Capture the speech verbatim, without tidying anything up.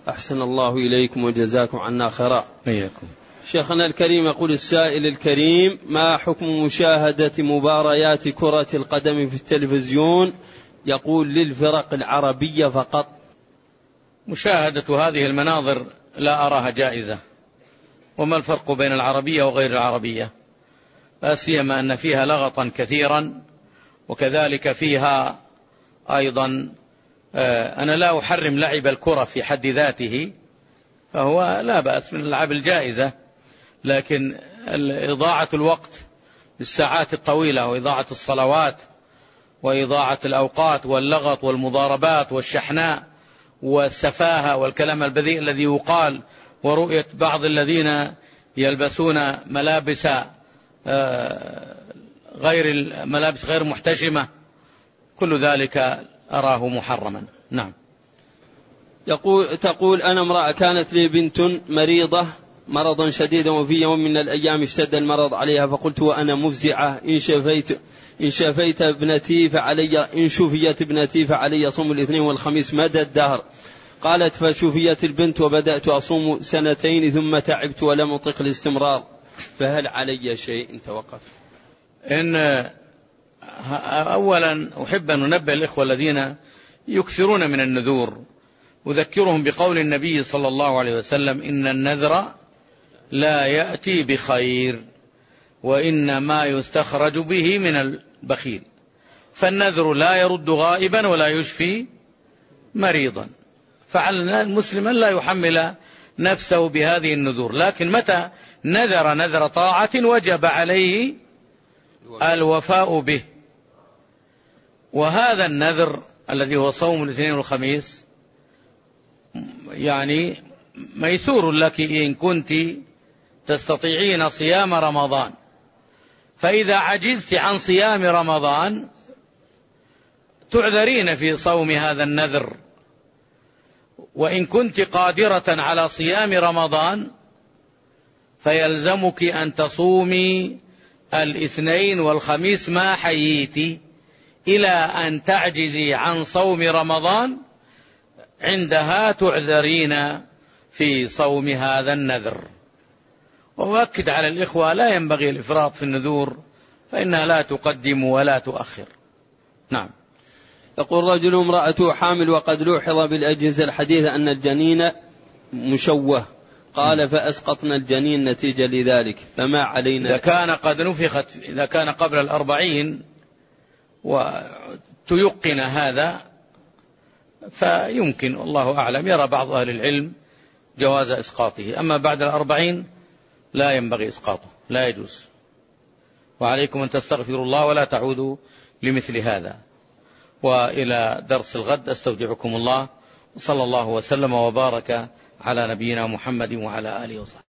أحسن الله إليكم وجزاكم عنا خيرا. إياكم. شيخنا الكريم، يقول السائل الكريم: ما حكم مشاهدة مباريات كرة القدم في التلفزيون، يقول للفرق العربية فقط؟ مشاهدة هذه المناظر لا أراها جائزة. وما الفرق بين العربية وغير العربية؟ لا سيما أن فيها لغطا كثيرا، وكذلك فيها أيضا أنا لا أحرم لعب الكرة في حد ذاته، فهو لا بأس من اللعب الجائزة، لكن إضاعة الوقت بالساعات الطويلة وإضاعة الصلوات وإضاعة الأوقات واللغط والمضاربات والشحناء والسفاهة والكلام البذيء الذي يقال، ورؤية بعض الذين يلبسون ملابس غير ملابس غير محتشمة، كل ذلك أراه محرما. نعم. يقول تقول: أنا امرأة كانت لي بنت مريضة مرضا شديدا، وفي يوم من الأيام اشتد المرض عليها، فقلت وأنا مفزعة: إن شفيت إن شفيت ابنتي فعلي إن شفيت ابنتي فعلي صوم الاثنين والخميس مدى الدهر. قالت: فشفيت البنت وبدأت أصوم سنتين ثم تعبت ولم أطق الاستمرار، فهل علي شيء إن توقفت؟ إن أولا أحب أن ننبه الإخوة الذين يكثرون من النذور، أذكرهم بقول النبي صلى الله عليه وسلم: إن النذر لا يأتي بخير، وإنما يستخرج به من البخيل. فالنذر لا يرد غائبا ولا يشفي مريضا، فعلى المسلم لا يحمل نفسه بهذه النذور، لكن متى نذر نذر طاعة وجب عليه الوفاء به. وهذا النذر الذي هو صوم الاثنين والخميس يعني ميسور لك إن كنت تستطيعين صيام رمضان، فإذا عجزت عن صيام رمضان تعذرين في صوم هذا النذر، وإن كنت قادرة على صيام رمضان فيلزمك أن تصومي الاثنين والخميس ما حييت، إلى أن تعجزي عن صوم رمضان، عندها تعذرين في صوم هذا النذر. وأؤكد على الإخوة لا ينبغي الإفراط في النذور، فإنها لا تقدم ولا تؤخر. نعم. يقول رجل: امرأته حامل وقد لوحظ بالأجهزة الحديثة أن الجنين مشوه، قال: فأسقطنا الجنين نتيجة لذلك، فما علينا؟ إذا كان قد نفخت، إذا كان قبل الأربعين وتيقن هذا فيمكن، الله أعلم، يرى بعض أهل العلم جواز إسقاطه. أما بعد الأربعين لا ينبغي إسقاطه، لا يجوز. وعليكم أن تستغفروا الله ولا تعودوا لمثل هذا. وإلى درس الغد أستودعكم الله، وصلى الله وسلم وبارك على نبينا محمد وعلى آله وصحبه.